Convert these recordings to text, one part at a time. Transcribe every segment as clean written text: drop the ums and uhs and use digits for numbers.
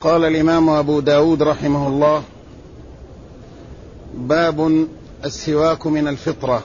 قال الإمام أبو داود رحمه الله: باب السواك من الفطرة.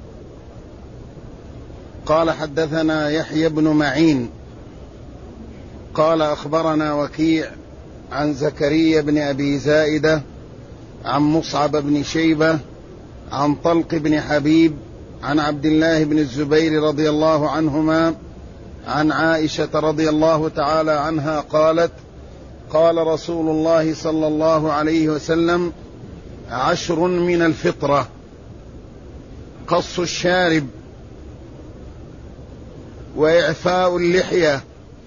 قال: حدثنا يحيى بن معين قال: أخبرنا وكيع عن زكريا بن أبي زائدة عن مصعب بن شيبة عن طلق بن حبيب عن عبد الله بن الزبير رضي الله عنهما عن عائشة رضي الله تعالى عنها قالت: قال رسول الله صلى الله عليه وسلم: 10 من الفطرة: قص الشارب، وإعفاء اللحية،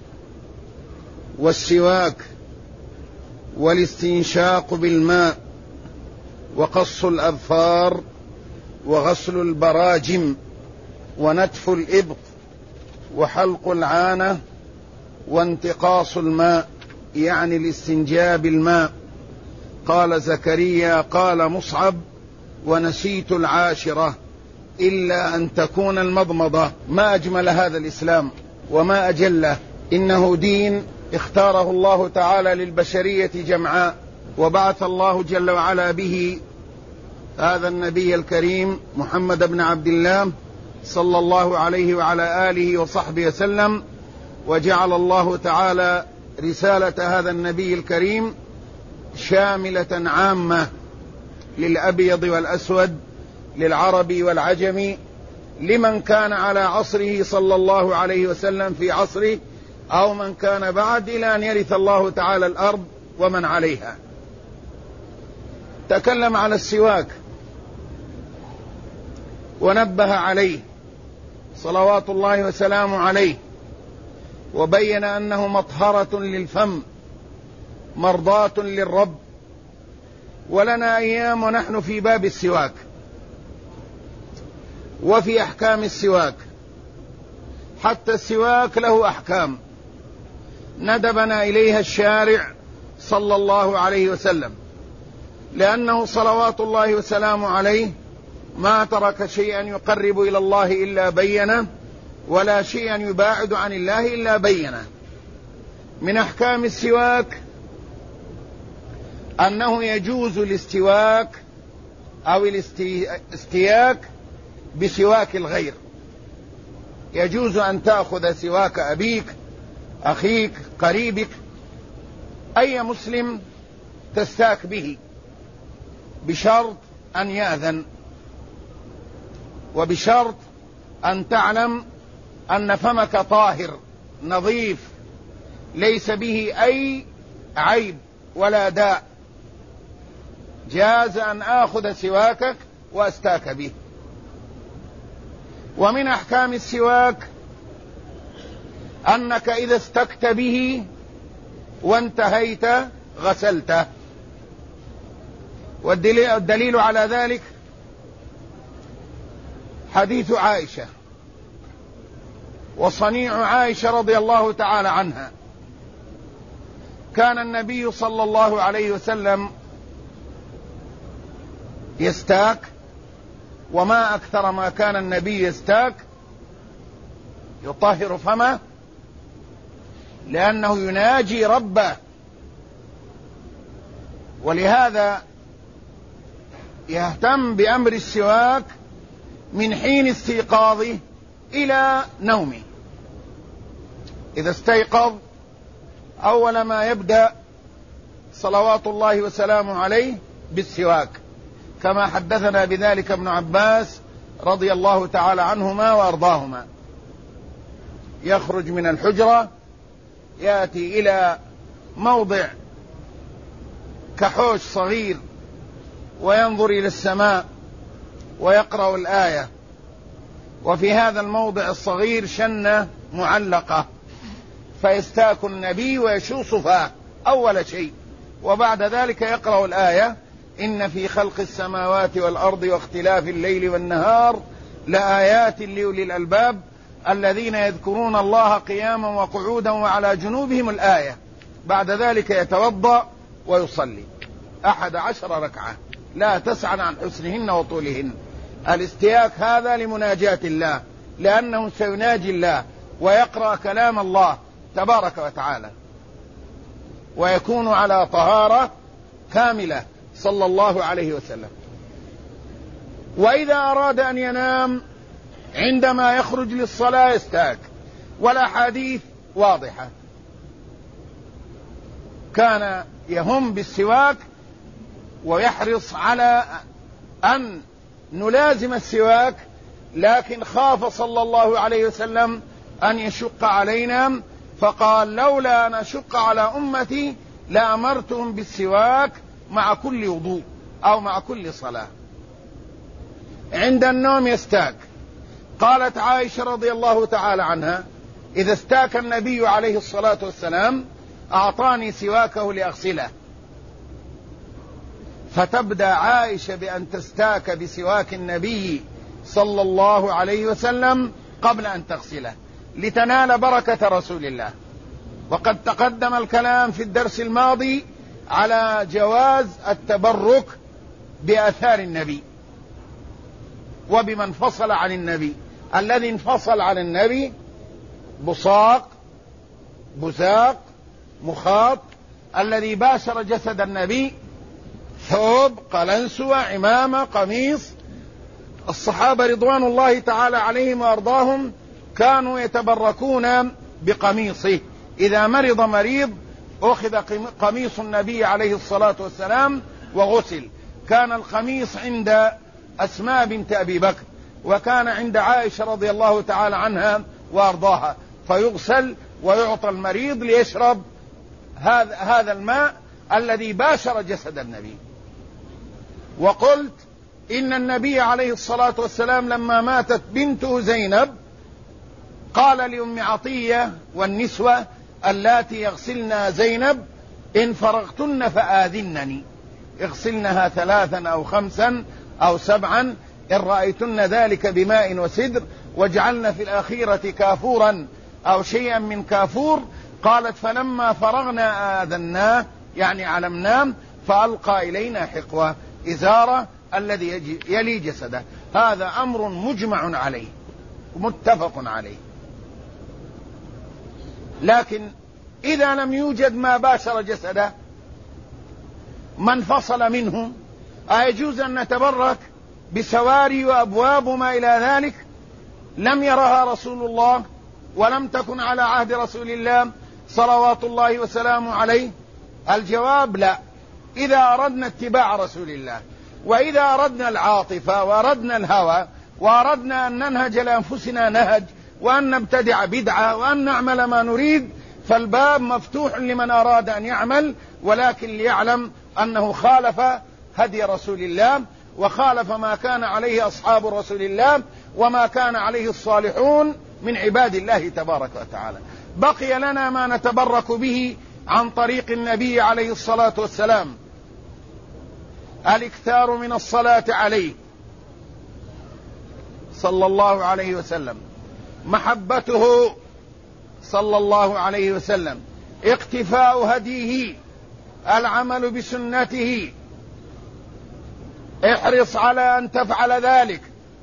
والسواك، والاستنشاق بالماء، وقص الأظفار، وغسل البراجم، ونتف الإبط، وحلق العانة، وانتقاص الماء، يعني الاستنجاء بالماء. قال زكريا: قال مصعب: ونسيت 10 إلا أن تكون المضمضة. ما أجمل هذا الإسلام وما أجله. إنه دين اختاره الله تعالى للبشرية جمعاء، وبعث الله جل وعلا به هذا النبي الكريم محمد بن عبد الله صلى الله عليه وعلى آله وصحبه وسلم، وجعل الله تعالى رسالة هذا النبي الكريم شاملة عامة للأبيض والأسود، للعربي والعجمي، لمن كان على عصره صلى الله عليه وسلم في عصره، أو من كان بعد، إلى أن يرث الله تعالى الأرض ومن عليها. تكلم على السواك ونبه عليه صلوات الله وسلامه عليه، وبين أنه مطهرة للفم مرضاة للرب. ولنا أيام ونحن في باب السواك وفي أحكام السواك. حتى السواك له أحكام ندبنا إليها الشارع صلى الله عليه وسلم، لأنه صلوات الله وسلامه عليه ما ترك شيئا يقرب إلى الله إلا بينه، ولا شيئا يباعد عن الله إلا بينه. من أحكام السواك أنه يجوز الاستواك أو الاستياك بسواك الغير. يجوز أن تأخذ سواك أبيك، أخيك، قريبك، أي مسلم تستاك به، بشرط أن يأذن، وبشرط أن تعلم أن فمك طاهر نظيف ليس به أي عيب ولا داء. جاز أن آخذ سواكك وأستاك به. ومن أحكام السواك أنك إذا استكت به وانتهيت غسلته. والدليل على ذلك حديث عائشة وصنيع عائشة رضي الله تعالى عنها. كان النبي صلى الله عليه وسلم يستاك، وما أكثر ما كان النبي يستاك، يطهر فمه لأنه يناجي ربه، ولهذا يهتم بأمر السواك من حين استيقاظه إلى نومه. إذا استيقظ أول ما يبدأ صلوات الله وسلامه عليه بالسواك، كما حدثنا بذلك ابن عباس رضي الله تعالى عنهما وأرضاهما. يخرج من الحجرة، يأتي إلى موضع كحوش صغير، وينظر إلى السماء ويقرأ الآية، وفي هذا الموضع الصغير شنة معلقة، فيستاك النبي ويشوص فاه أول شيء، وبعد ذلك يقرأ الآية: إن في خلق السماوات والأرض واختلاف الليل والنهار لآيات لأولي الألباب الذين يذكرون الله قياما وقعودا وعلى جنوبهم الآية. بعد ذلك يتوضأ ويصلي 11 ركعة لا تسعن عن حسنهن وطولهن. الاستياك هذا لمناجاة الله، لأنه سيناجي الله ويقرأ كلام الله تبارك وتعالى. ويكون على طهارة كاملة صلى الله عليه وسلم. وإذا أراد أن ينام عندما يخرج للصلاة يستاك، والأحاديث واضحة، كان يهم بالسواك ويحرص على أن نلازم السواك، لكن خاف صلى الله عليه وسلم أن يشق علينا، فقال لولا أن أشق على أمتي لأمرتهم بالسواك مع كل وضوء أو مع كل صلاة. عند النوم يستاك. قالت عائشة رضي الله تعالى عنها: إذا استاك النبي عليه الصلاة والسلام أعطاني سواكه لأغسله. فتبدأ عائشة بأن تستاك بسواك النبي صلى الله عليه وسلم قبل أن تغسله لتنال بركة رسول الله. وقد تقدم الكلام في الدرس الماضي على جواز التبرك بآثار النبي وبمن انفصل عن النبي. الذي انفصل عن النبي بصاق، بزاق، مخاط، الذي باشر جسد النبي ثوب، قلنسوة، عمامة، قميص. الصحابة رضوان الله تعالى عليهم وأرضاهم كانوا يتبركون بقميصه. إذا مرض مريض أخذ قميص النبي عليه الصلاة والسلام وغسل. كان القميص عند أسماء بنت أبي بكر، وكان عند عائشة رضي الله تعالى عنها وأرضاها، فيغسل ويعطى المريض ليشرب هذا الماء الذي باشر جسد النبي. وقلت إن النبي عليه الصلاة والسلام لما ماتت بنته زينب قال لأم عطية والنسوة اللاتي يغسلن زينب: إن فرغتن فآذنني، اغسلنها 3 أو 5 أو 7 إن رأيتن ذلك بماء وسدر، واجعلن في الأخيرة كافورا أو شيئا من كافور. قالت: فلما فرغنا آذناه، يعني علمناه، فألقى إلينا حقوة إزارة الذي يلي جسده. هذا أمر مجمع عليه متفق عليه. لكن إذا لم يوجد ما باشر جسده، ما انفصل منه، أيجوز أن نتبرك بسواري وأبواب وما إلى ذلك لم يرها رسول الله ولم تكن على عهد رسول الله صلوات الله وسلامه عليه؟ الجواب لا. إذا أردنا اتباع رسول الله، وإذا أردنا العاطفة وأردنا الهوى وأردنا أن ننهج لأنفسنا نهج، وأن نبتدع بدعة، وأن نعمل ما نريد، فالباب مفتوح لمن أراد أن يعمل، ولكن ليعلم أنه خالف هدي رسول الله، وخالف ما كان عليه أصحاب رسول الله، وما كان عليه الصالحون من عباد الله تبارك وتعالى. بقي لنا ما نتبرك به عن طريق النبي عليه الصلاة والسلام: الاكثار من الصلاة عليه صلى الله عليه وسلم، محبته صلى الله عليه وسلم، اقتفاء هديه، العمل بسنته. احرص على أن تفعل ذلك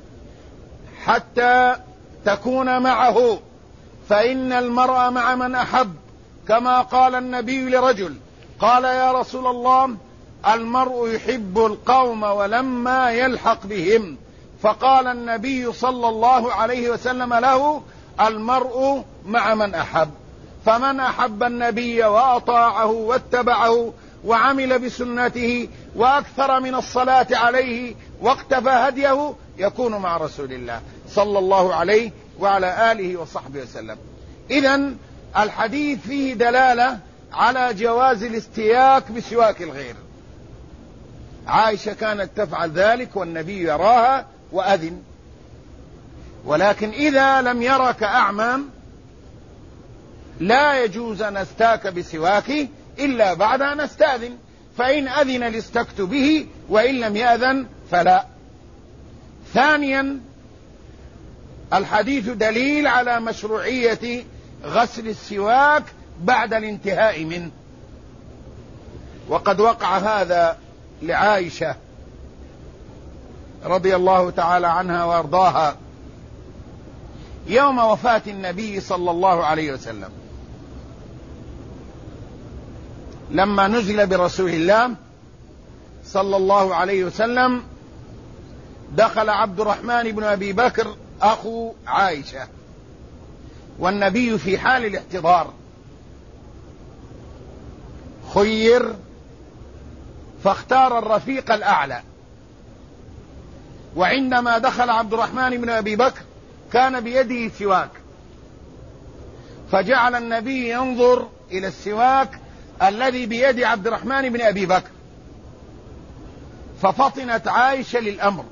حتى تكون معه، فإن المرء مع من أحب، كما قال النبي لرجل قال: يا رسول الله، المرء يحب القوم ولما يلحق بهم، فقال النبي صلى الله عليه وسلم له: المرء مع من أحب. فمن أحب النبي وأطاعه واتبعه وعمل بسنته وأكثر من الصلاة عليه واقتفى هديه يكون مع رسول الله صلى الله عليه وعلى آله وصحبه وسلم. إذن الحديث فيه دلالة على جواز الاستياك بسواك الغير. عائشة كانت تفعل ذلك والنبي يراها وأذن. ولكن إذا لم يرك أعمام لا يجوز أن استاك بسواكه إلا بعد أن استأذن، فإن أذن لاستكت به، وإن لم يأذن فلا. ثانيا، الحديث دليل على مشروعية غسل السواك بعد الانتهاء منه، وقد وقع هذا لعائشة رضي الله تعالى عنها وارضاها يوم وفاة النبي صلى الله عليه وسلم، لما نزل برسول الله صلى الله عليه وسلم دخل عبد الرحمن بن أبي بكر أخو عائشة والنبي في حال الاحتضار، خير فاختار الرفيق الأعلى. وعندما دخل عبد الرحمن بن أبي بكر كان بيده سواك، فجعل النبي ينظر إلى السواك الذي بيد عبد الرحمن بن أبي بكر، ففطنت عائشة للأمر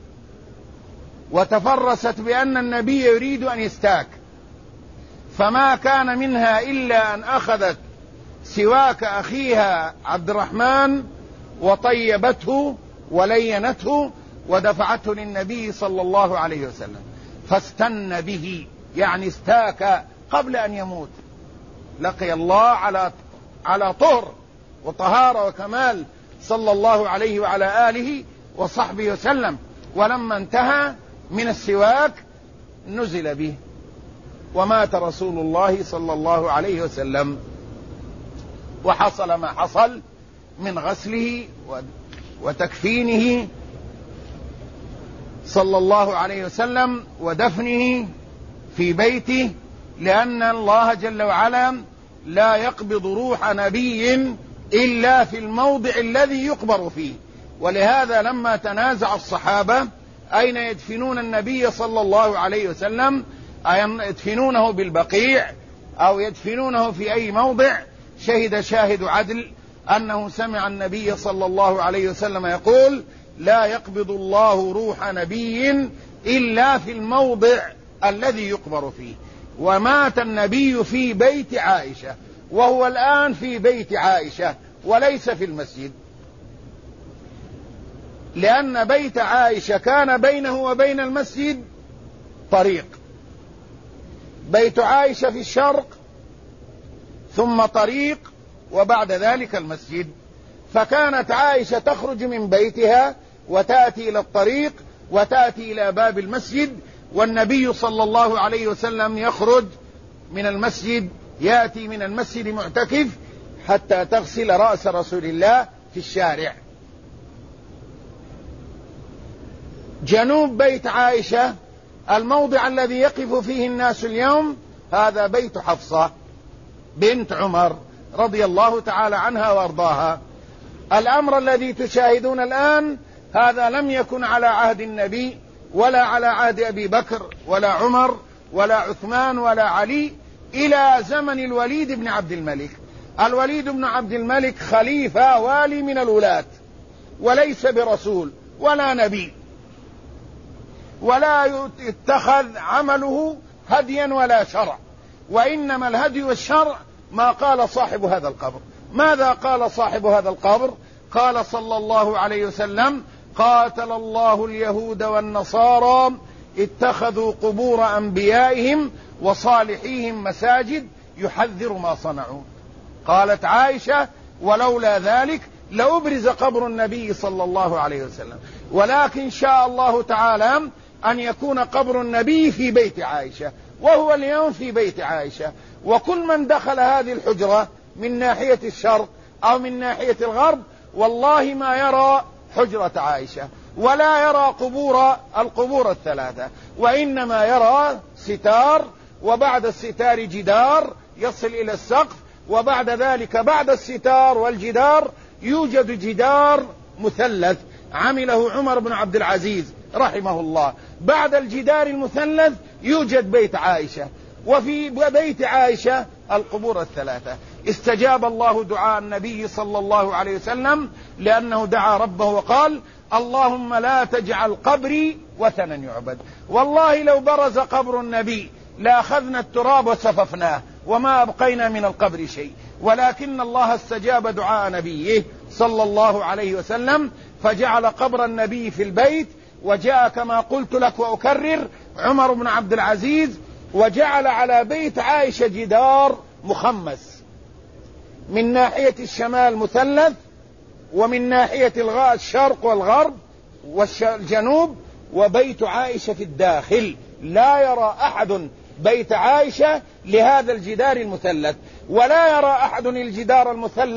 وتفرست بأن النبي يريد أن يستاك، فما كان منها إلا أن أخذت سواك أخيها عبد الرحمن وطيبته ولينته ودفعته للنبي صلى الله عليه وسلم، فاستن به يعني استاك قبل أن يموت، لقي الله على طهر وطهارة وكمال صلى الله عليه وعلى آله وصحبه وسلم. ولما انتهى من السواك نزل به ومات رسول الله صلى الله عليه وسلم، وحصل ما حصل من غسله وتكفينه صلى الله عليه وسلم ودفنه في بيته، لأن الله جل وعلا لا يقبض روح نبي إلا في الموضع الذي يقبر فيه. ولهذا لما تنازع الصحابة أين يدفنون النبي صلى الله عليه وسلم، يدفنونه بالبقيع أو يدفنونه في أي موضع، شهد شاهد عدل أنه سمع النبي صلى الله عليه وسلم يقول: لا يقبض الله روح نبي إلا في الموضع الذي يقبر فيه. ومات النبي في بيت عائشة، وهو الآن في بيت عائشة وليس في المسجد، لأن بيت عائشة كان بينه وبين المسجد طريق، بيت عائشة في الشرق ثم طريق وبعد ذلك المسجد، فكانت عائشة تخرج من بيتها وتأتي إلى الطريق وتأتي إلى باب المسجد، والنبي صلى الله عليه وسلم يخرج من المسجد، يأتي من المسجد معتكف حتى تغسل رأس رسول الله في الشارع. جنوب بيت عائشة الموضع الذي يقف فيه الناس اليوم هذا بيت حفصة بنت عمر رضي الله تعالى عنها وارضاها. الأمر الذي تشاهدون الآن هذا لم يكن على عهد النبي ولا على عهد أبي بكر ولا عمر ولا عثمان ولا علي، إلى زمن الوليد بن عبد الملك. الوليد بن عبد الملك خليفة والي من الولاة، وليس برسول ولا نبي، ولا يتخذ عمله هديا ولا شرع، وإنما الهدي والشرع ما قال صاحب هذا القبر. ماذا قال صاحب هذا القبر؟ قال صلى الله عليه وسلم: قاتل الله اليهود والنصارى اتخذوا قبور أنبيائهم وصالحيهم مساجد يحذر ما صنعوا. قالت عائشة: ولولا ذلك لأبرز قبر النبي صلى الله عليه وسلم، ولكن شاء الله تعالى أن يكون قبر النبي في بيت عائشة، وهو اليوم في بيت عائشة. وكل من دخل هذه الحجرة من ناحية الشرق أو من ناحية الغرب والله ما يرى حجرة عائشة ولا يرى القبور الثلاثة، وإنما يرى ستار، وبعد الستار جدار يصل إلى السقف، وبعد ذلك بعد الستار والجدار يوجد جدار مثلث عمله عمر بن عبد العزيز رحمه الله. بعد الجدار المثلث يوجد بيت عائشة، وفي بيت عائشة القبور الثلاثة. استجاب الله دعاء النبي صلى الله عليه وسلم، لأنه دعا ربه وقال: اللهم لا تجعل قبري وثنا يعبد. والله لو برز قبر النبي لأخذنا التراب وسففناه وما أبقينا من القبر شيء، ولكن الله استجاب دعاء نبيه صلى الله عليه وسلم فجعل قبر النبي في البيت. وجاء كما قلت لك وأكرر عمر بن عبد العزيز وجعل على بيت عائشة جدار مخمس، من ناحية الشمال مثلث، ومن ناحية الشرق والغرب والجنوب، وبيت عائشة في الداخل. لا يرى أحد بيت عائشة لهذا الجدار المثلث، ولا يرى أحد الجدار المثلث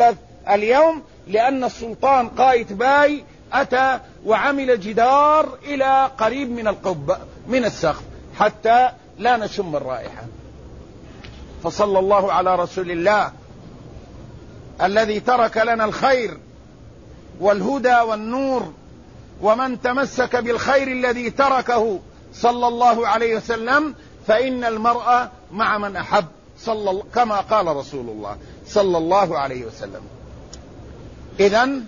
اليوم، لأن السلطان قايتباي أتى وعمل جدار إلى قريب من القبة من السقف حتى لا نشم الرائحة. فصلى الله على رسول الله الذي ترك لنا الخير والهدى والنور، ومن تمسك بالخير الذي تركه صلى الله عليه وسلم فإن المرء مع من أحب، كما قال رسول الله صلى الله عليه وسلم. إذن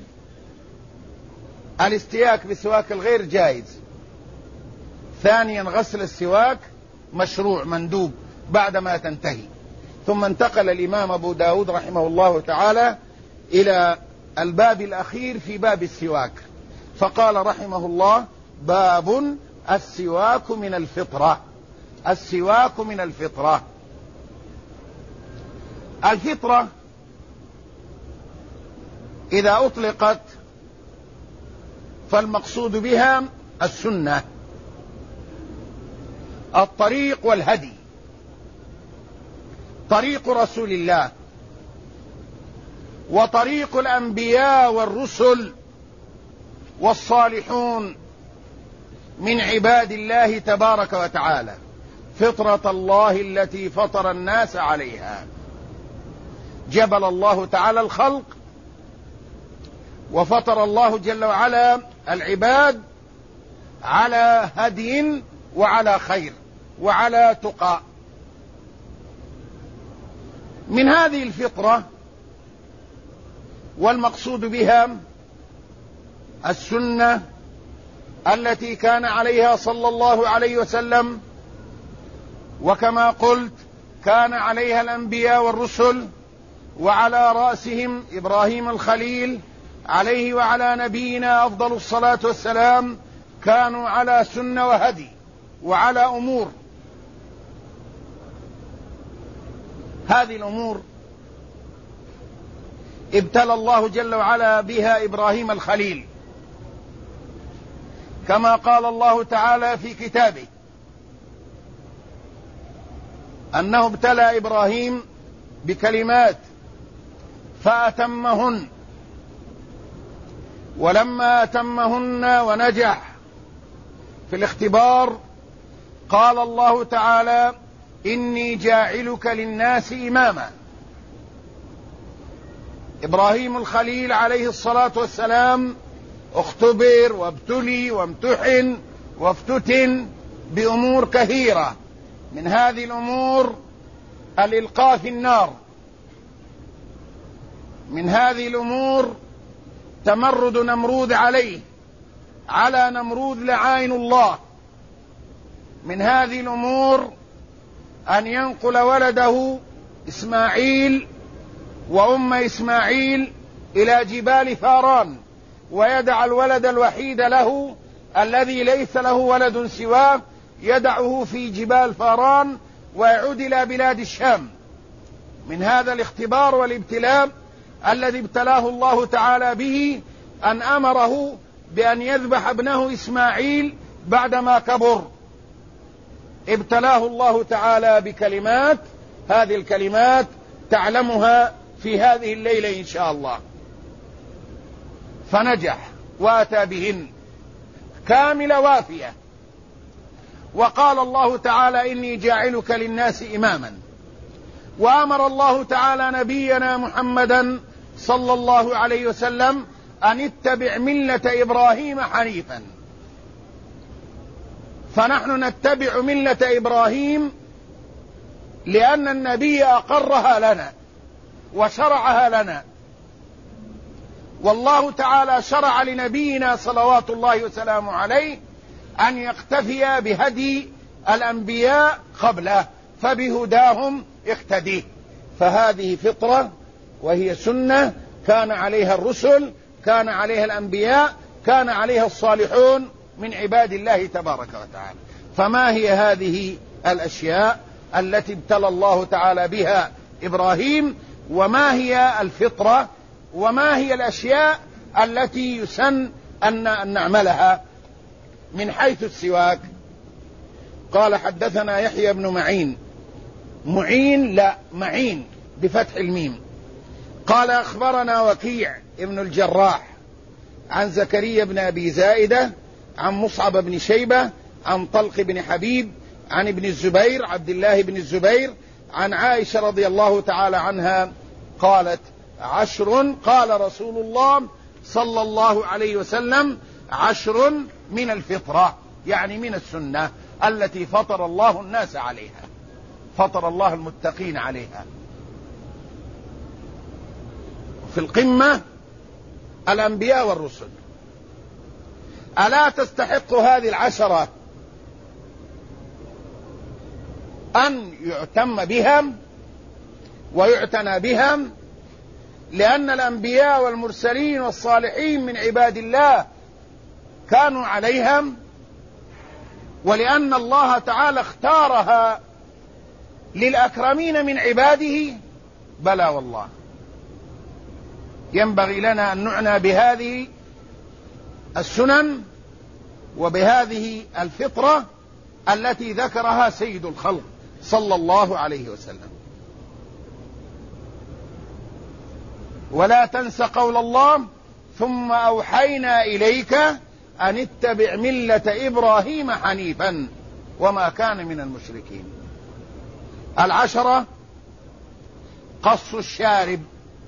الاستياك بسواك الغير جائز. ثانيا غسل السواك مشروع مندوب بعدما تنتهي. ثم انتقل الإمام أبو داود رحمه الله تعالى إلى الباب الأخير في باب السواك، فقال رحمه الله: باب السواك من الفطرة. السواك من الفطرة. الفطرة إذا أطلقت فالمقصود بها السنة، الطريق والهدي، طريق رسول الله وطريق الأنبياء والرسل والصالحون من عباد الله تبارك وتعالى، فطرة الله التي فطر الناس عليها. جبل الله تعالى الخلق، وفطر الله جل وعلا العباد على هدي وعلى خير وعلى تقى. من هذه الفطرة والمقصود بها السنة التي كان عليها صلى الله عليه وسلم، وكما قلت كان عليها الأنبياء والرسل، وعلى رأسهم إبراهيم الخليل عليه وعلى نبينا أفضل الصلاة والسلام، كانوا على سنة وهدي وعلى أمور. هذه الأمور ابتلى الله جل وعلا بها إبراهيم الخليل، كما قال الله تعالى في كتابه أنه ابتلى إبراهيم بكلمات فأتمهن، ولما أتمهن ونجح في الاختبار قال الله تعالى: إني جاعلك للناس إماما. إبراهيم الخليل عليه الصلاة والسلام اختبر وابتلي وامتحن وافتتن بأمور كثيرة. من هذه الأمور الإلقاء في النار، من هذه الأمور تمرد نمرود عليه على نمرود لعائن الله، من هذه الأمور أن ينقل ولده إسماعيل وأم إسماعيل إلى جبال فاران، ويدع الولد الوحيد له الذي ليس له ولد سواه يدعه في جبال فاران ويعود إلى بلاد الشام. من هذا الاختبار والابتلاء الذي ابتلاه الله تعالى به أن أمره بأن يذبح ابنه إسماعيل بعدما كبر. ابتلاه الله تعالى بكلمات، هذه الكلمات تعلمها في هذه الليلة إن شاء الله، فنجح وأتى بهن كاملة وافية. وقال الله تعالى: إني جاعلك للناس إماما. وأمر الله تعالى نبينا محمدا صلى الله عليه وسلم أن اتبع ملة إبراهيم حنيفا. فنحن نتبع ملة إبراهيم لأن النبي أقرها لنا وشرعها لنا، والله تعالى شرع لنبينا صلوات الله وسلامه عليه أن يقتفي بهدي الأنبياء قبله، فبهداهم اقتديه. فهذه فطرة وهي سنة كان عليها الرسل، كان عليها الأنبياء، كان عليها الصالحون من عباد الله تبارك وتعالى. فما هي هذه الأشياء التي ابتلى الله تعالى بها إبراهيم؟ وما هي الفطرة؟ وما هي الأشياء التي يسن أن نعملها من حيث السواك؟ قال: حدثنا يحيى بن معين، معين لا معين بفتح الميم، قال أخبرنا وكيع ابن الجراح عن زكريا بن أبي زائدة عن مصعب بن شيبة عن طلق بن حبيب عن ابن الزبير عبد الله بن الزبير عن عائشة رضي الله تعالى عنها قالت: 10 قال رسول الله صلى الله عليه وسلم: 10 من الفطرة، يعني من السنة التي فطر الله الناس عليها، فطر الله المتقين عليها. في القمة الأنبياء والرسل. ألا تستحق هذه 10 أن يعتم بهم ويعتنى بهم؟ لأن الأنبياء والمرسلين والصالحين من عباد الله كانوا عليهم، ولأن الله تعالى اختارها للأكرمين من عباده. بلى والله، ينبغي لنا أن نعنى بهذه السنن وبهذه الفطرة التي ذكرها سيد الخلق صلى الله عليه وسلم. ولا تنس قول الله: ثم أوحينا إليك أن اتبع ملة إبراهيم حنيفا وما كان من المشركين. 10: قص الشارب،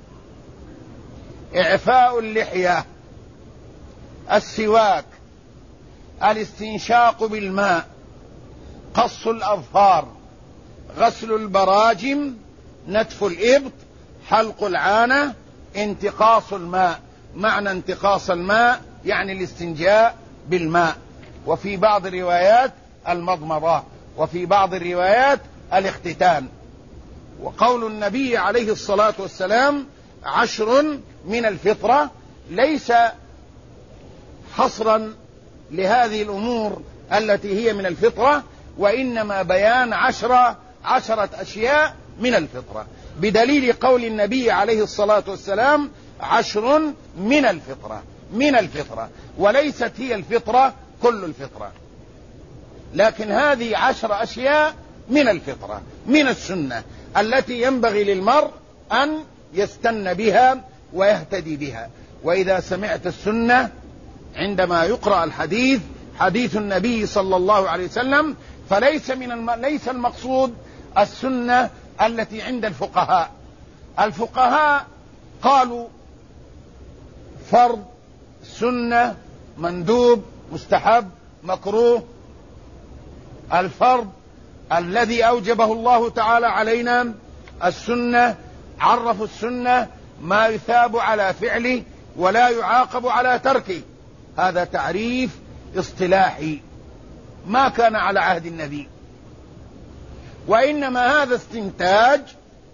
إعفاء اللحية، السواك، الاستنشاق بالماء، قص الأظفار، غسل البراجم، نتف الإبط، حلق العانة، انتقاص الماء. معنى انتقاص الماء يعني الاستنجاء بالماء، وفي بعض الروايات المضمضة، وفي بعض الروايات الاختتان. وقول النبي عليه الصلاة والسلام 10 من الفطرة ليس حصرا لهذه الأمور التي هي من الفطرة، وإنما بيان 10 أشياء من الفطرة، بدليل قول النبي عليه الصلاة والسلام 10 من الفطرة، من الفطرة، وليست هي الفطرة كل الفطرة، لكن هذه 10 أشياء من الفطرة، من السنة التي ينبغي للمرء أن يستن بها ويهتدي بها. وإذا سمعت السنة عندما يقرأ الحديث، حديث النبي صلى الله عليه وسلم، فليس ليس المقصود السنة التي عند الفقهاء. الفقهاء قالوا فرض، سنة، مندوب، مستحب، مكروه. الفرض الذي أوجبه الله تعالى علينا السنة، عرفوا السنة ما يثاب على فعله ولا يعاقب على تركه. هذا تعريف اصطلاحي ما كان على عهد النبي، وإنما هذا استنتاج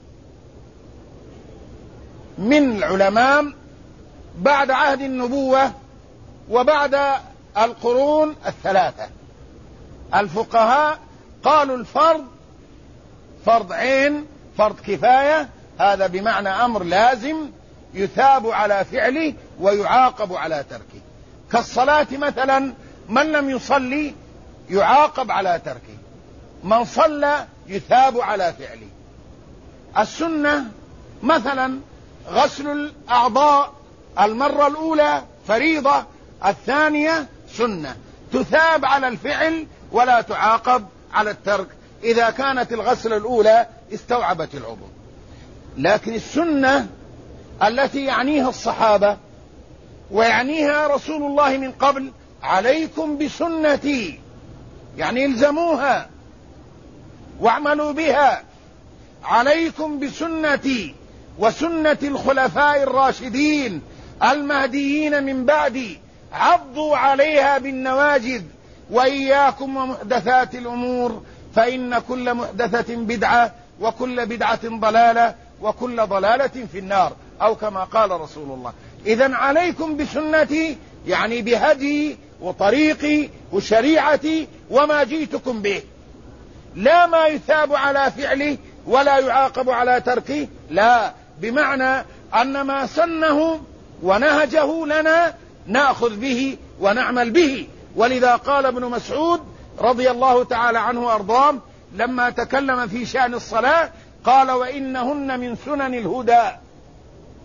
من العلماء بعد عهد النبوة وبعد القرون الثلاثة. الفقهاء قالوا الفرض فرض عين، فرض كفاية، هذا بمعنى أمر لازم يثاب على فعله ويعاقب على تركه. كالصلاة مثلا، من لم يصلي يعاقب على تركه، من صلى يثاب على فعله. السنة مثلا غسل الأعضاء المرة الأولى فريضة، الثانية سنة، تثاب على الفعل ولا تعاقب على الترك إذا كانت الغسل الأولى استوعبت العضو. لكن السنة التي يعنيها الصحابة ويعنيها رسول الله من قبل: عليكم بسنتي، يعني الزموها واعملوا بها، عليكم بسنتي وسنة الخلفاء الراشدين المهديين من بعدي، عضوا عليها بالنواجذ، وإياكم ومحدثات الأمور، فإن كل محدثة بدعة وكل بدعة ضلالة وكل ضلالة في النار، أو كما قال رسول الله. إذن عليكم بسنتي يعني بهدي وطريقي وشريعتي وما جئتكم به، لا ما يثاب على فعله ولا يعاقب على تركه، لا، بمعنى أن ما سنه ونهجه لنا نأخذ به ونعمل به. ولذا قال ابن مسعود رضي الله تعالى عنه وأرضاه لما تكلم في شأن الصلاة قال: وإنهن من سنن الهدى.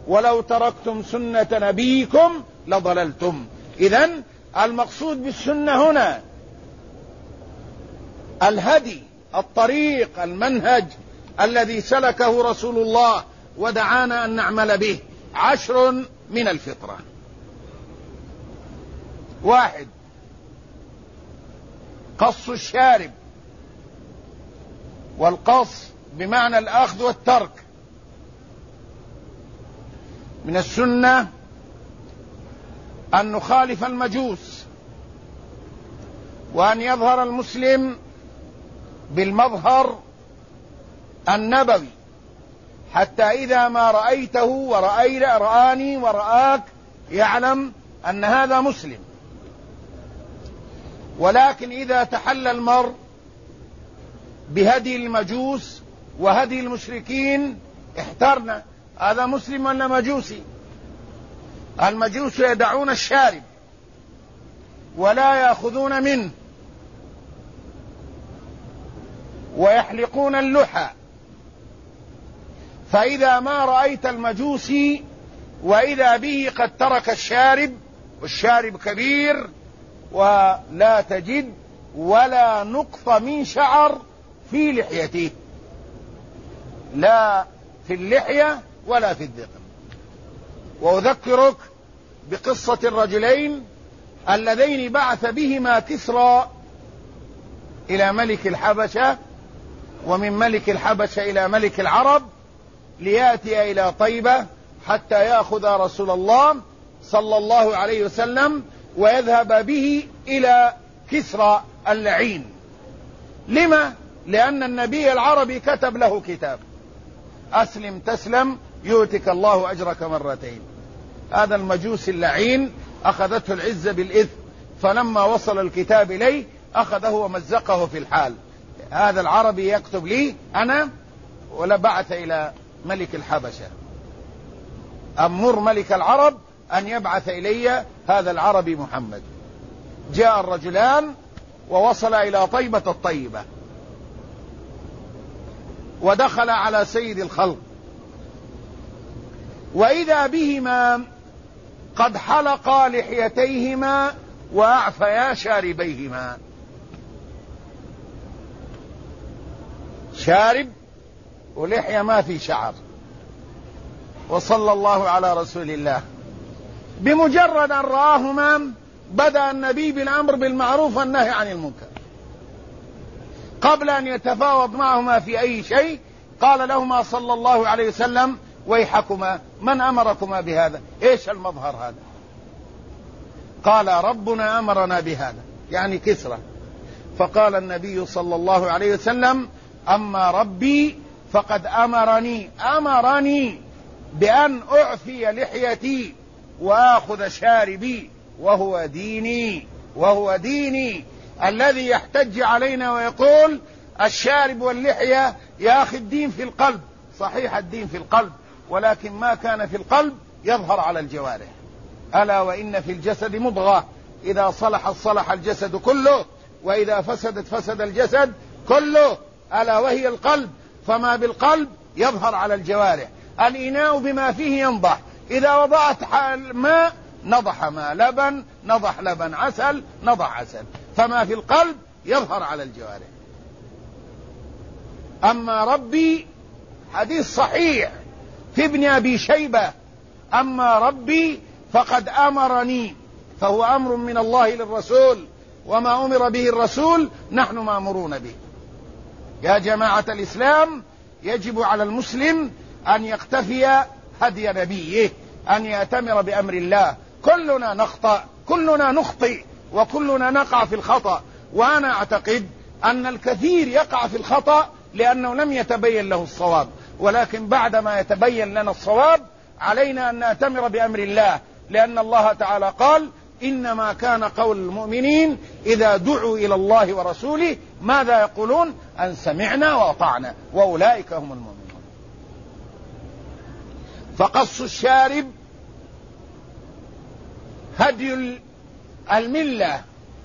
ولو تركتم سنة نبيكم لضللتم. إذن المقصود بالسنة هنا الهدي، الطريق، المنهج الذي سلكه رسول الله ودعانا أن نعمل به. 10 من الفطرة: 1 قص الشارب، والقص بمعنى الأخذ والترك. من السنة أن نخالف المجوس، وأن يظهر المسلم بالمظهر النبوي، حتى إذا ما رأيته رآني ورآك يعلم أن هذا مسلم. ولكن إذا تحلى المرء بهدي المجوس وهدي المشركين احترنا، هذا مسلم ولا مجوسي؟ المجوس يدعون الشارب ولا يأخذون منه، ويحلقون اللحى. فإذا ما رأيت المجوسي وإذا به قد ترك الشارب، والشارب كبير ولا تجد ولا نقطة من شعر في لحيته، لا في اللحية ولا في الذقن. وأذكرك بقصة الرجلين اللذين بعث بهما كسرى إلى ملك الحبشة، ومن ملك الحبشة إلى ملك العرب، ليأتي إلى طيبة حتى يأخذ رسول الله صلى الله عليه وسلم ويذهب به إلى كسرى اللعين. لما؟ لأن النبي العربي كتب له كتاب: أسلم تسلم يؤتك الله أجرك مرتين. هذا المجوس اللعين أخذته العزة بالإثم، فلما وصل الكتاب إليه أخذه ومزقه في الحال. هذا العربي يكتب لي أنا، ولا بعث إلى ملك الحبشة. أمر ملك العرب أن يبعث إلي هذا العربي محمد. جاء الرجلان ووصل إلى طيبة الطيبة، ودخل على سيد الخلق، وإذا بهما قد حلقا لحيتيهما وأعفيا شاربيهما. شارب ولحية ما في شعر. وصلى الله على رسول الله. بمجرد أن رآهما بدأ النبي بالأمر بالمعروف والنهي عن المنكر، قبل أن يتفاوض معهما في أي شيء. قال لهما صلى الله عليه وسلم: ويحكما، من أمركما بهذا؟ إيش المظهر هذا؟ قال: ربنا أمرنا بهذا، يعني كسرى. فقال النبي صلى الله عليه وسلم: أما ربي فقد أمرني بأن أعفي لحيتي وآخذ شاربي، وهو ديني الذي يحتج علينا ويقول الشارب واللحية يا أخي الدين في القلب. صحيح الدين في القلب، ولكن ما كان في القلب يظهر على الجوارح. ألا وإن في الجسد مضغة إذا صلحت صلح الجسد كله، وإذا فسدت فسد الجسد كله، ألا وهي القلب. فما بالقلب يظهر على الجوارح. الإناء بما فيه ينضح، إذا وضعت ماء نضح ماء، لبن نضح لبن، عسل نضح عسل. فما في القلب يظهر على الجوارح. أما ربي، حديث صحيح في ابن أبي شيبة: أما ربي فقد أمرني. فهو أمر من الله للرسول، وما أمر به الرسول نحن مأمورون به. يا جماعة الإسلام، يجب على المسلم أن يقتفي هدي نبيه، أن يأتمر بأمر الله. كلنا نخطأ، كلنا نخطئ، وكلنا نقع في الخطأ. وأنا أعتقد أن الكثير يقع في الخطأ لأنه لم يتبين له الصواب، ولكن بعدما يتبين لنا الصواب علينا أن نأتمر بأمر الله، لأن الله تعالى قال: إنما كان قول المؤمنين إذا دعوا إلى الله ورسوله ماذا يقولون؟ أن سمعنا وأطعنا، وأولئك هم المؤمنون. فقص الشارب هدي الملة،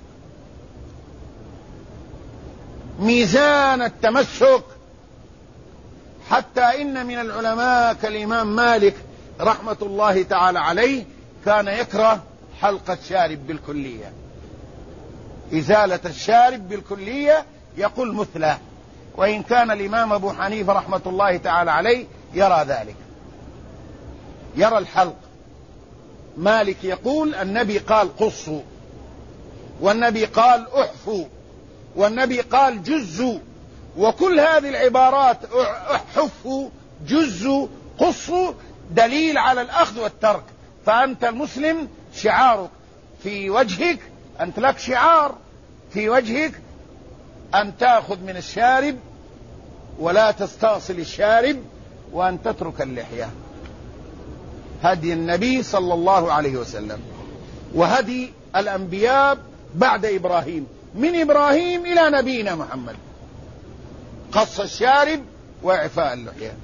ميزان التمسك. حتى إن من العلماء كالإمام مالك رحمة الله تعالى عليه كان يكره حلق الشارب بالكلية، إزالة الشارب بالكلية، يقول مثله، وإن كان الإمام أبو حنيفة رحمة الله تعالى عليه يرى ذلك، يرى الحلق. مالك يقول النبي قال قصوا، والنبي قال احفوا، والنبي قال جزوا، وكل هذه العبارات احفوا جزوا قصوا دليل على الأخذ والترك. فأنت المسلم شعارك في وجهك، أنت لك شعار في وجهك أن تأخذ من الشارب ولا تستأصل الشارب، وأن تترك اللحية. هدي النبي صلى الله عليه وسلم وهدي الأنبياء بعد إبراهيم، من إبراهيم إلى نبينا محمد، قص الشارب وإعفاء اللحية،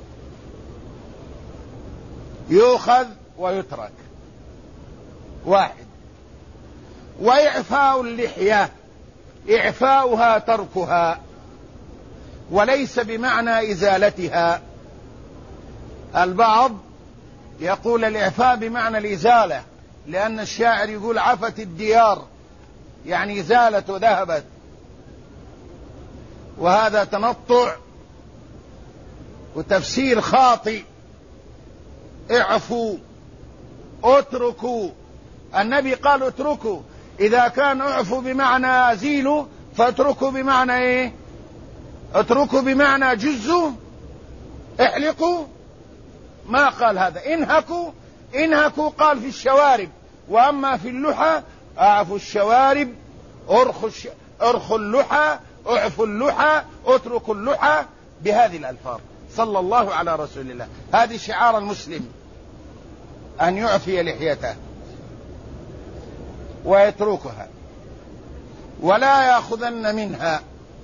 يؤخذ ويترك. واحد. وإعفاء اللحية إعفاؤها تركها، وليس بمعنى إزالتها. البعض يقول الإعفاء بمعنى الإزالة، لأن الشاعر يقول عفت الديار، يعني زالت وذهبت، وهذا تنطع وتفسير خاطئ. اعفوا اتركوا، النبي قال اتركوا، إذا كان اعفوا بمعنى ازيلوا فاتركوا بمعنى ايه؟ اتركوا بمعنى جزوا، احلقوا، ما قال هذا. انهكوا، انهكوا قال في الشوارب، واما في اللحى اعفوا الشوارب، ارخوا اللحى، اعفوا اللحى، اتركوا اللحى، بهذه الألفاظ. صلى الله على رسول الله. هذه شعار المسلم، أن يعفي لحيته ويتركها ولا يأخذن منها،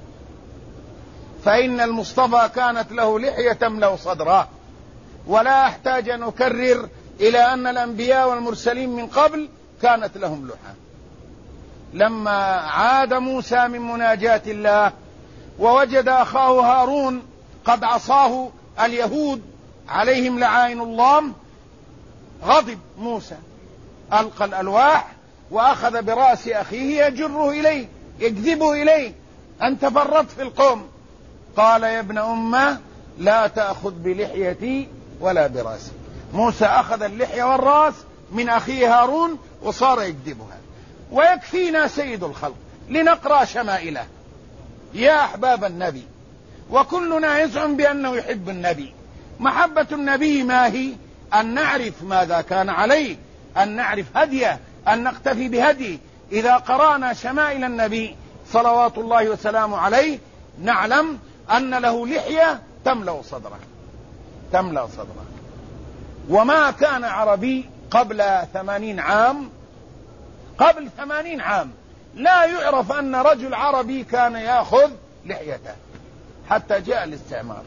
فإن المصطفى كانت له لحية تملأ صدره. ولا أحتاج أن أكرر إلى أن الأنبياء والمرسلين من قبل كانت لهم لحى. لما عاد موسى من مناجاة الله ووجد أخاه هارون قد عصاه اليهود عليهم لعائن الله، غضب موسى، ألقى الألواح وأخذ برأس أخيه يجره إليه، يجذبه إليه، أنت فرطت في القوم. قال يا ابن أمة لا تأخذ بلحيتي ولا برأسي. موسى أخذ اللحية والرأس من أخيه هارون وصار يجذبها. ويكفينا سيد الخلق لنقرأ شمائله يا أحباب النبي، وكلنا يزعم بأنه يحب النبي. محبة النبي ما هي؟ أن نعرف ماذا كان عليه، أن نعرف هديه، أن نقتفي بهديه. إذا قرأنا شمائل النبي صلوات الله وسلامه عليه نعلم أن له لحية تملأ صدره، تملأ صدره. وما كان عربي قبل 80 عام، قبل 80 عام لا يعرف أن رجل عربي كان يأخذ لحيته حتى جاء الاستعمار.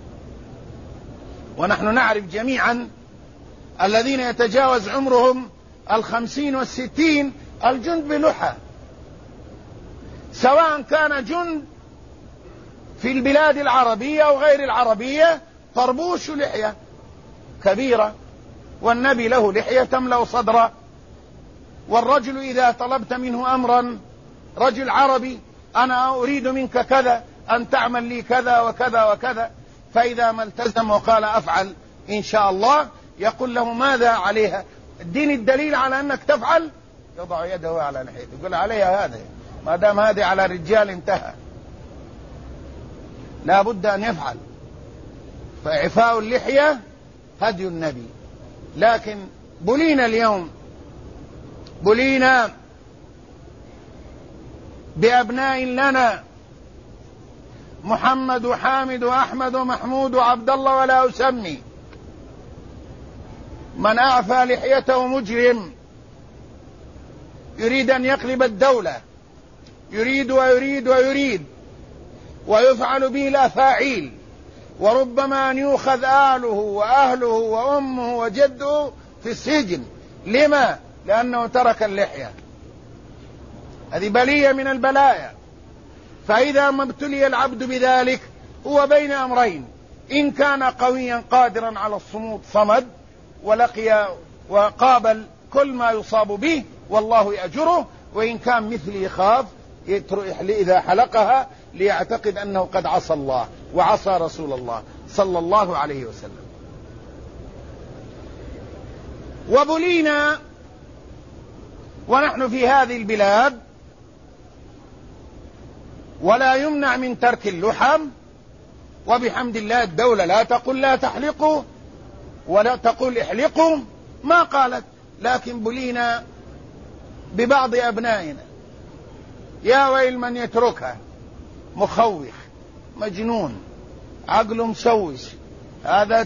ونحن نعرف جميعا الذين يتجاوز عمرهم 50 والستين الجند بلحى، سواء كان جند في البلاد العربية أو غير العربية، طربوش لحية كبيرة، والنبي له لحية تملأ صدره. والرجل إذا طلبت منه أمرا، رجل عربي، أنا أريد منك كذا، أن تعمل لي كذا وكذا وكذا، فإذا ما التزم وقال أفعل إن شاء الله، يقول له ماذا عليها؟ اديني الدليل على أنك تفعل. يضع يده على لحيته يقول عليها هذا، ما دام هذه على الرجال انتهى، لا بد أن يفعل. فإعفاء اللحية هدي النبي. لكن بلينا اليوم، بلينا بأبناء لنا، محمد وحامد وأحمد ومحمود وعبد الله ولا أسمي. من أعفى لحيته مجرم، يريد أن يقلب الدولة، يريد ويريد ويريد، ويفعل به الأفاعيل، وربما أن يؤخذ آله وأهله وأمه وجده في السجن. لما؟ لأنه ترك اللحية. هذه بلية من البلايا. فإذا ما ابتلي العبد بذلك هو بين أمرين: إن كان قويا قادرا على الصمود صمد، ولقي وقابل كل ما يصاب به والله يأجره، وإن كان مثلي يخاف إذا حلقها ليعتقد أنه قد عصى الله وعصى رسول الله صلى الله عليه وسلم. وبلينا ونحن في هذه البلاد ولا يمنع من ترك اللحم، وبحمد الله الدولة لا تقول لا تحلقوا ولا تقول احلقوا، ما قالت، لكن بلينا ببعض أبنائنا، يا ويل من يتركها، مخوخ، مجنون، عقله مشوش، هذا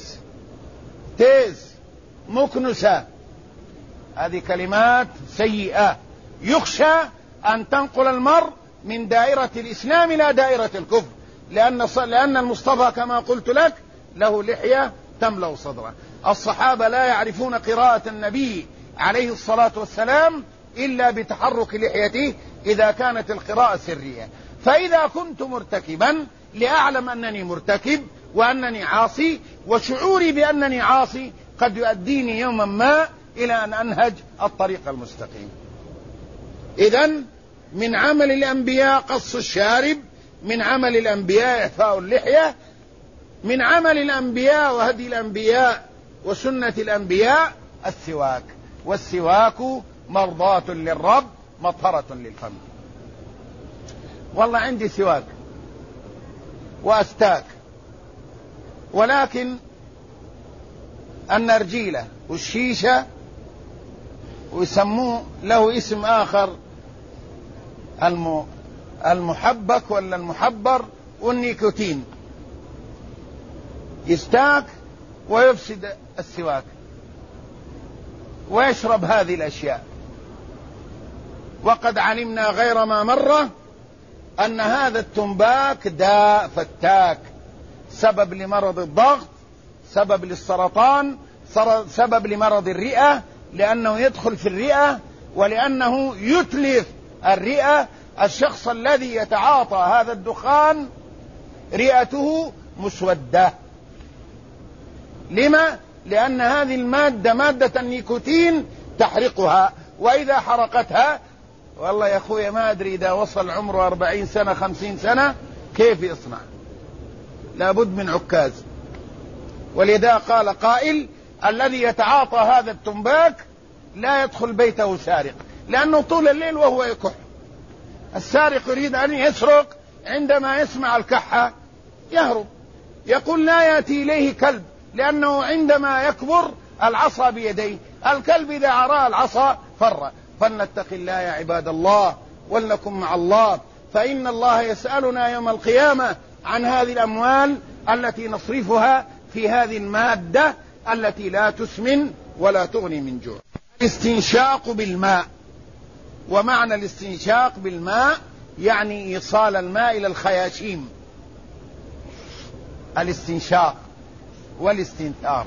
تيز مكنسة. هذه كلمات سيئة يخشى أن تنقل المرء من دائرة الإسلام إلى دائرة الكفر، لأن المصطفى كما قلت لك له لحية تملأ صدره. الصحابة لا يعرفون قراءة النبي عليه الصلاة والسلام إلا بتحرك لحيته إذا كانت القراءة سرية. فإذا كنت مرتكبا لأعلم أنني مرتكب وأنني عاصي، وشعوري بأنني عاصي قد يؤديني يوما ما إلى أن أنهج الطريق المستقيم. إذن من عمل الأنبياء قص الشارب، من عمل الأنبياء إعفاء اللحية، من عمل الأنبياء وهدي الأنبياء وسنة الأنبياء السواك، والسواك مرضاة للرب مطهرة للفم. والله عندي سواك وأستاك، ولكن النرجيلة والشيشة ويسموه له اسم آخر المحبك ولا المحبر والنيكوتين يستاك ويفسد السواك ويشرب هذه الأشياء. وقد علمنا غير ما مرة أن هذا التنباك داء فتاك، سبب لمرض الضغط، سبب للسرطان، سبب لمرض الرئة، لأنه يدخل في الرئة ولأنه يتلف الرئة. الشخص الذي يتعاطى هذا الدخان رئته مسودة. لما؟ لأن هذه المادة مادة النيكوتين تحرقها، وإذا حرقتها والله يا أخويا ما أدري إذا وصل عمره 40 سنة 50 سنة كيف يصنع، لابد من عكاز. ولذا قال قائل الذي يتعاطى هذا التنباك لا يدخل بيته سارق، لأنه طول الليل وهو يكح. السارق يريد أن يسرق، عندما يسمع الكحة يهرب، يقول لا يأتي إليه كلب، لأنه عندما يكبر العصا بيديه، الكلب إذا عرى العصا فر. فلنتق الله يا عباد الله ولنكن مع الله، فإن الله يسألنا يوم القيامة عن هذه الأموال التي نصرفها في هذه المادة التي لا تسمن ولا تغني من جوع. الاستنشاق بالماء، ومعنى الاستنشاق بالماء يعني إيصال الماء إلى الخياشيم، الاستنشاق والاستنثار.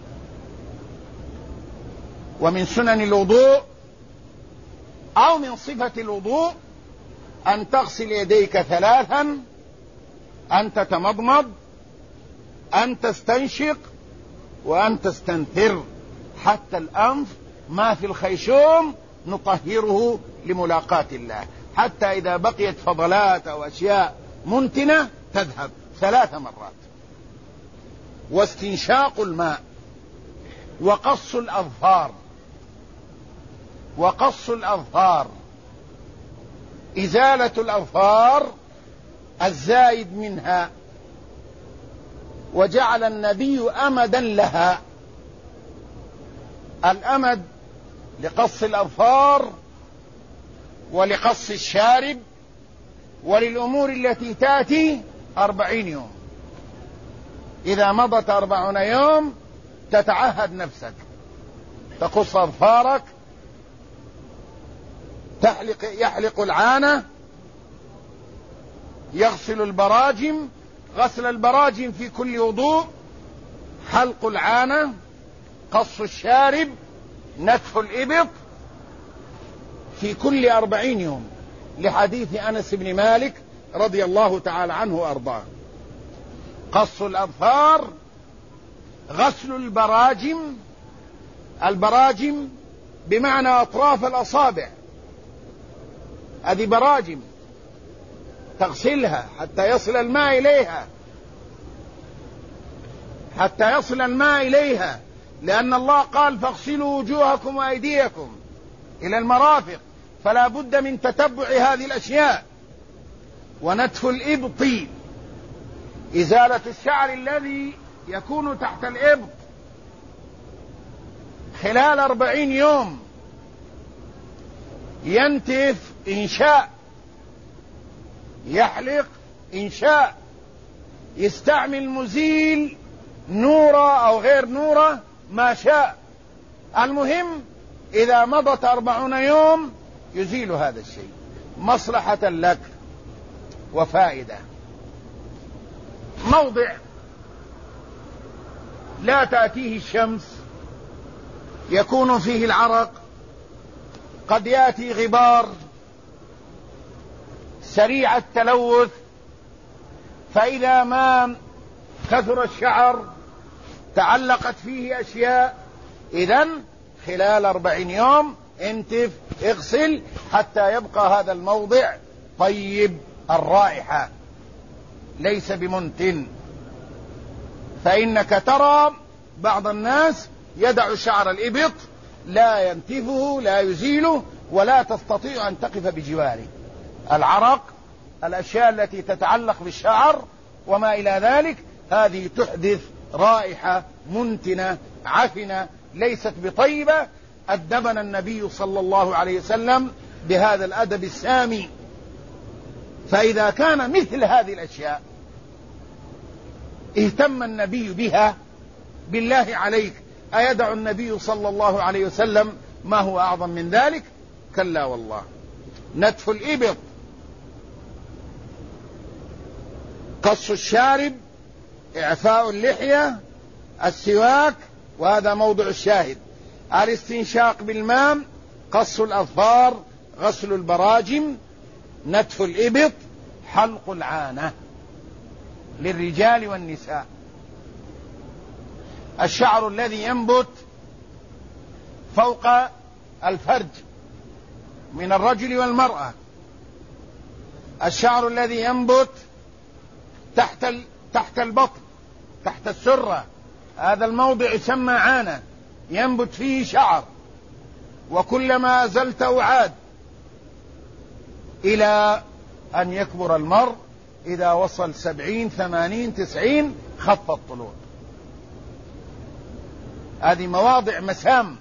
ومن سنن الوضوء أو من صفة الوضوء أن تغسل يديك 3، أن تتمضمض، أن تستنشق، وأن تستنثر، حتى الأنف ما في الخيشوم نطهره لملاقاة الله، حتى إذا بقيت فضلات أو أشياء منتنة تذهب 3 مرات. واستنشاق الماء. وقص الأظفار. وقص الأظفار إزالة الأظفار الزائد منها، وجعل النبي أمدا لها. الأمد لقص الأظفار ولقص الشارب وللأمور التي تأتي 40 يوم. إذا مضت 40 يوم تتعهد نفسك، تقص أظفارك، يحلق العانة، يغسل البراجم، غسل البراجم في كل وضوء، حلق العانة، قص الشارب، نتف الإبط في كل 40 يوم، لحديث أنس بن مالك رضي الله تعالى عنه وأرضاه. قص الأظفار، غسل البراجم البراجم بمعنى أطراف الأصابع، هذه براجم تغسلها حتى يصل الماء إليها، حتى يصل الماء إليها، لأن الله قال فاغسلوا وجوهكم وأيديكم إلى المرافق، فلا بد من تتبع هذه الأشياء. ونتف الإبط إزالة الشعر الذي يكون تحت الإبط خلال 40 يوم، ينتف إن شاء، يحلق إن شاء، يستعمل مزيل نورة أو غير نورة ما شاء، المهم إذا مضت 40 يوم يزيل هذا الشيء مصلحة لك وفائدة. موضع لا تأتيه الشمس يكون فيه العرق، قد يأتي غبار سريع التلوث، فإذا ما كثر الشعر تعلقت فيه أشياء، إذن خلال 40 يوم انتف اغسل حتى يبقى هذا الموضع طيب الرائحة ليس بمنتن. فإنك ترى بعض الناس يدع شعر الإبط لا ينتفه لا يزيله، ولا تستطيع أن تقف بجواره، العرق، الأشياء التي تتعلق بالشعر وما إلى ذلك، هذه تحدث رائحة منتنة عفنة ليست بطيبة. أدبنا النبي صلى الله عليه وسلم بهذا الأدب السامي. فإذا كان مثل هذه الأشياء اهتم النبي بها، بالله عليك أيدع النبي صلى الله عليه وسلم ما هو أعظم من ذلك؟ كلا والله. نتف الإبط، قص الشارب، إعفاء اللحية، السواك، وهذا موضع الشاهد، الاستنشاق بالماء، قص الأظفار، غسل البراجم، نتف الإبط، حلق العانة للرجال والنساء، الشعر الذي ينبت فوق الفرج من الرجل والمرأة، الشعر الذي ينبت تحت البطن تحت السرة، هذا الموضع يسمى عانة، ينبت فيه شعر، وكلما أزلته عاد إلى أن يكبر المرء، إذا وصل 70 80 90 خف الطلوع. هذه مواضع مسام.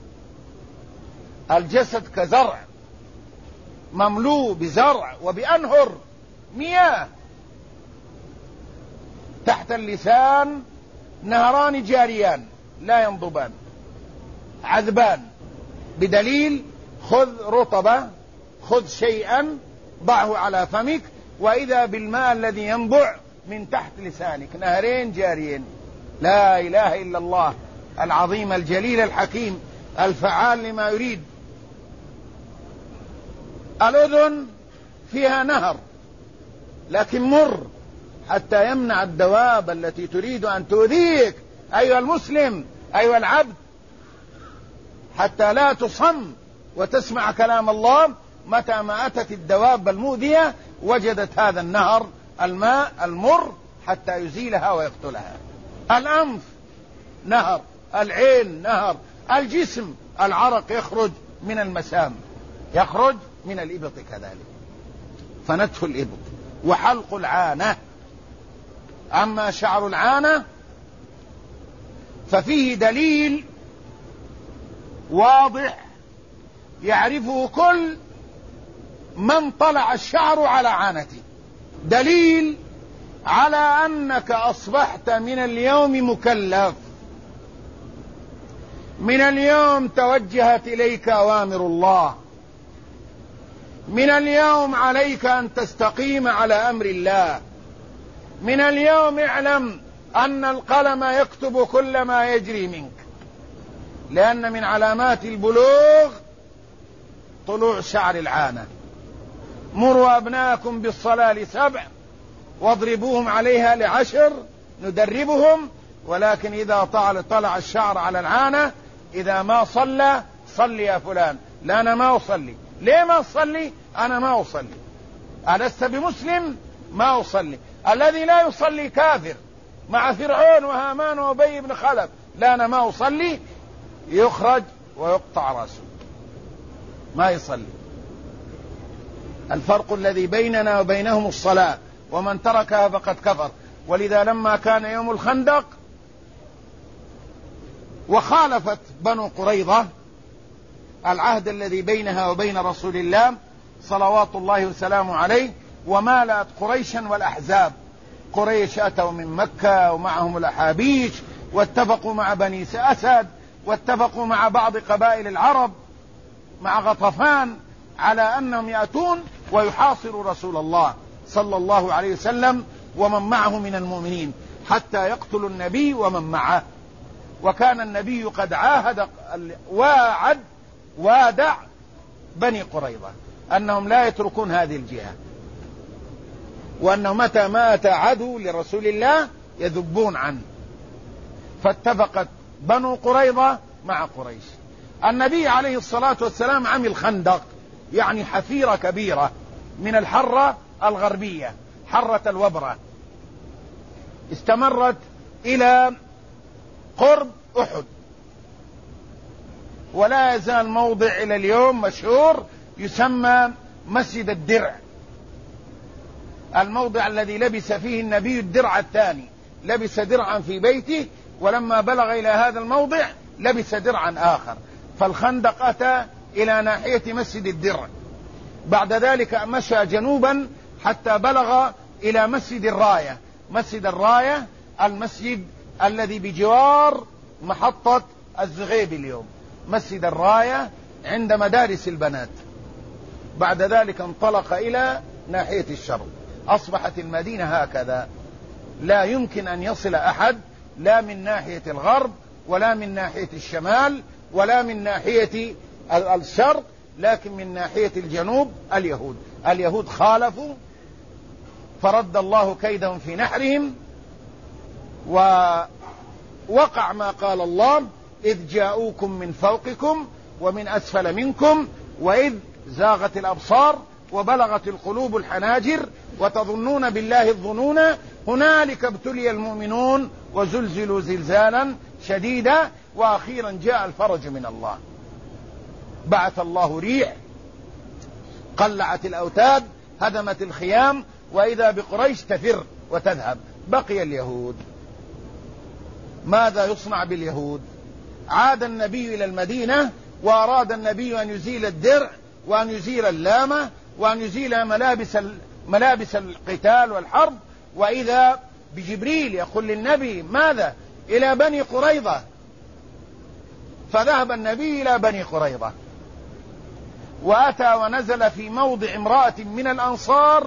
الجسد كزرع مملوء بزرع وبأنهر مياه، تحت اللسان نهران جاريان لا ينضبان عذبان، بدليل خذ رطبة، خذ شيئا ضعه على فمك، وإذا بالماء الذي ينبع من تحت لسانك، نهرين جاريين. لا إله إلا الله العظيم الجليل الحكيم الفعال لما يريد. الأذن فيها نهر لكن مر، حتى يمنع الدواب التي تريد أن تؤذيك أيها المسلم أيها العبد، حتى لا تصم وتسمع كلام الله. متى ما أتت الدواب المؤذية وجدت هذا النهر الماء المر حتى يزيلها ويقتلها. الأنف نهر، العين نهر، الجسم العرق يخرج من المسام، يخرج من الإبط كذلك. فنتف الإبط وحلق العانة. أما شعر العانة ففيه دليل واضح يعرفه كل من طلع الشعر على عانته، دليل على أنك أصبحت من اليوم مكلف، من اليوم توجهت إليك أوامر الله، من اليوم عليك أن تستقيم على أمر الله، من اليوم اعلم أن القلم يكتب كل ما يجري منك، لأن من علامات البلوغ طلوع شعر العانة. مروا أبناءكم بالصلاة ل7 واضربوهم عليها ل10 ندربهم، ولكن إذا طلع الشعر على العانة إذا ما صلى صلي يا فلان. لا أنا ما أصلي. ليه ما أصلي؟ أنا ما أصلي. ألست بمسلم؟ ما أصلي. الذي لا يصلي كافر مع فرعون وهامان وأبي بن خلف. لا أنا ما أصلي، يخرج ويقطع رأسه، ما يصلي. الفرق الذي بيننا وبينهم الصلاة، ومن تركها فقد كفر. ولذا لما كان يوم الخندق وخالفت بنو قريظة العهد الذي بينها وبين رسول الله صلوات الله وسلامه عليه، ومالت قريشا والأحزاب. قريش أتوا من مكة ومعهم الأحابيش، واتفقوا مع بني أسد، واتفقوا مع بعض قبائل العرب مع غطفان على أنهم يأتون ويحاصروا رسول الله صلى الله عليه وسلم ومن معه من المؤمنين حتى يقتلوا النبي ومن معه. وكان النبي قد وادع بني قريظة أنهم لا يتركون هذه الجهة، وأنه متى مات عدو لرسول الله يذبون عنه. فاتفقت بنو قريظة مع قريش. النبي عليه الصلاة والسلام عمل خندق، يعني حفيرة كبيرة من الحرة الغربية، حرة الوبرة، استمرت إلى قرب أحد، ولا يزال موضع إلى اليوم مشهور يسمى مسجد الدرع، الموضع الذي لبس فيه النبي الدرع الثاني. لبس درعا في بيته، ولما بلغ إلى هذا الموضع لبس درعا آخر. فالخندق أتى إلى ناحية مسجد الدرع. بعد ذلك مشى جنوبا حتى بلغ إلى مسجد الراية. مسجد الراية المسجد الذي بجوار محطة الزغيب اليوم، مسجد الراية عند مدارس البنات. بعد ذلك انطلق إلى ناحية الشرق. أصبحت المدينة هكذا، لا يمكن أن يصل أحد، لا من ناحية الغرب ولا من ناحية الشمال ولا من ناحية الشرق، لكن من ناحية الجنوب. اليهود خالفوا، فرد الله كيدهم في نحرهم، ووقع ما قال الله: إذ جاءوكم من فوقكم ومن أسفل منكم وإذ زاغت الأبصار وبلغت القلوب الحناجر وتظنون بالله الظنون هنالك ابتلي المؤمنون وزلزلوا زلزالا شديدا وأخيرا جاء الفرج من الله. بعث الله ريح قلعت الأوتاد، هدمت الخيام، وإذا بقريش تفر وتذهب. بقي اليهود. ماذا يصنع باليهود؟ عاد النبي إلى المدينة، وأراد النبي أن يزيل الدرع وأن يزيل اللامة وأن يزيل ملابس القتال والحرب، وإذا بجبريل يقول للنبي: ماذا؟ إلى بني قريظة. فذهب النبي إلى بني قريظة، وأتى ونزل في موضع امرأة من الأنصار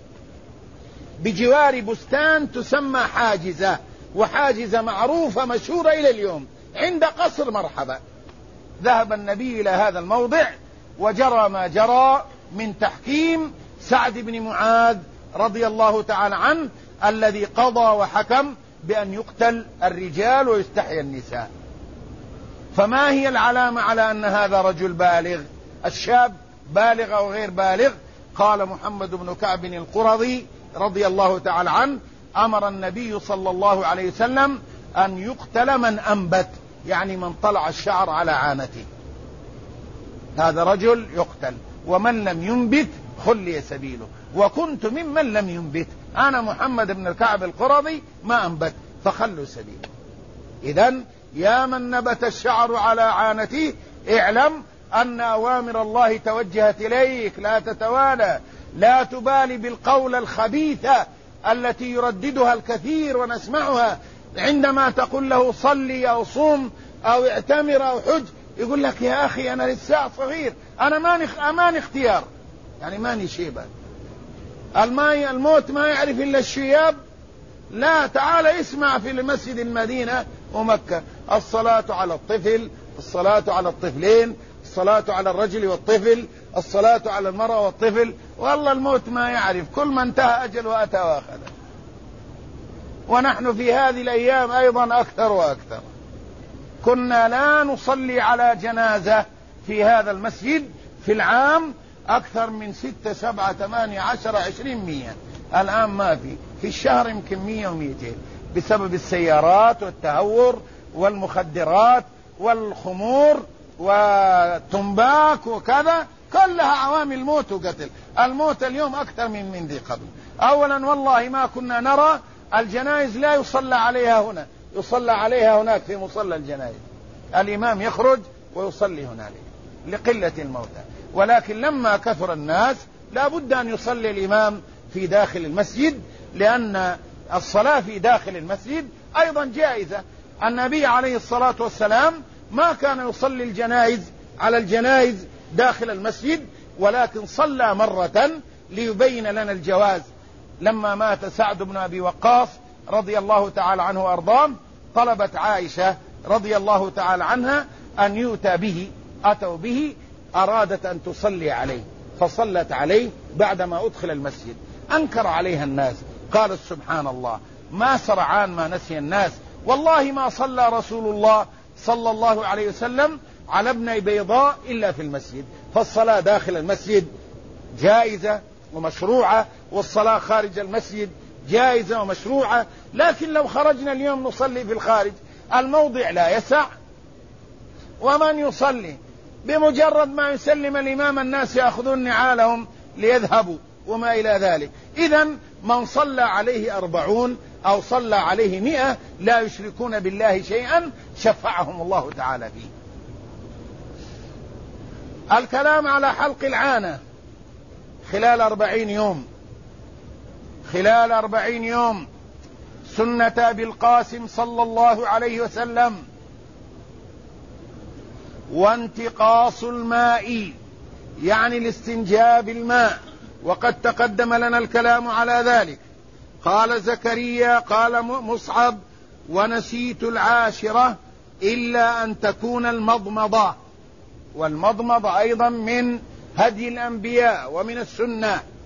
بجوار بستان تسمى حاجزة، وحاجزة معروفة مشهورة إلى اليوم عند قصر مرحبا. ذهب النبي إلى هذا الموضع، وجرى ما جرى من تحكيم سعد بن معاذ رضي الله تعالى عنه، الذي قضى وحكم بأن يقتل الرجال ويستحيى النساء. فما هي العلامة على أن هذا رجل بالغ؟ الشاب بالغ أو غير بالغ؟ قال محمد بن كعب القرظي رضي الله تعالى عنه: أمر النبي صلى الله عليه وسلم أن يقتل من أنبت، يعني من طلع الشعر على عانته، هذا رجل يقتل. ومن لم ينبت خلي سبيله، وكنت ممن لم ينبت، أنا محمد بن الكعب القرظي ما أنبت فخلوا سبيله. إذن يا من نبت الشعر على عانته اعلم أن أوامر الله توجهت إليك، لا تتوالى، لا تبالي بالقول الخبيثة التي يرددها الكثير ونسمعها عندما تقول له صلي أو صوم أو اعتمر أو حج، يقول لك: يا أخي أنا لسه صغير، أنا ماني اختيار، يعني ماني شيبة، الموت ما يعرف إلا الشياب. لا، تعال اسمع في المسجد المدينة ومكة: الصلاة على الطفل، الصلاة على الطفلين، الصلاة على الرجل والطفل، الصلاة على المرأة والطفل. والله الموت ما يعرف، كل ما انتهى أجل وأتى وأخذ. ونحن في هذه الأيام أيضا أكثر وأكثر. كنا لا نصلي على جنازة في هذا المسجد في العام أكثر من 6 7 8 10 20 100. الآن ما في الشهر يمكن 100 و200 بسبب السيارات والتهور والمخدرات والخمور والتنباك وكذا، كلها عوامل موت وقتل. الموت اليوم أكثر من ذي قبل. أولا والله ما كنا نرى الجنائز لا يصلى عليها هنا، يصلى عليها هناك في مصلى الجنائز، الإمام يخرج ويصلي هنالك لقلة الموتى. ولكن لما كثر الناس لا بد أن يصلي الإمام في داخل المسجد، لأن الصلاة في داخل المسجد أيضا جائزة. النبي عليه الصلاة والسلام ما كان يصلي على الجنائز داخل المسجد، ولكن صلى مرة ليبين لنا الجواز. لما مات سعد بن أبي وقاص رضي الله تعالى عنه وأرضاه، طلبت عائشة رضي الله تعالى عنها أن يؤتى به، أتوا به، أرادت أن تصلي عليه فصلت عليه بعدما أدخل المسجد. أنكر عليها الناس، قالت سبحان الله ما سرعان ما نسي الناس، والله ما صلى رسول الله صلى الله عليه وسلم على ابني بيضاء إلا في المسجد. فالصلاة داخل المسجد جائزة ومشروعة، والصلاة خارج المسجد جائزة ومشروعة. لكن لو خرجنا اليوم نصلي في الخارج الموضع لا يسع، ومن يصلي بمجرد ما يسلم الإمام الناس يأخذون نعالهم ليذهبوا وما إلى ذلك. إذن من صلى عليه 40 أو صلى عليه 100 لا يشركون بالله شيئا شفعهم الله تعالى فيه. الكلام على حلق العانة خلال 40 يوم، خلال 40 يوم سنة أبي القاسم صلى الله عليه وسلم. وانتقاص الماء يعني الاستنجاء بالماء، وقد تقدم لنا الكلام على ذلك. قال زكريا قال مصعب ونسيت العاشرة إلا أن تكون المضمضة. والمضمضة أيضا من هدي الأنبياء ومن السنة.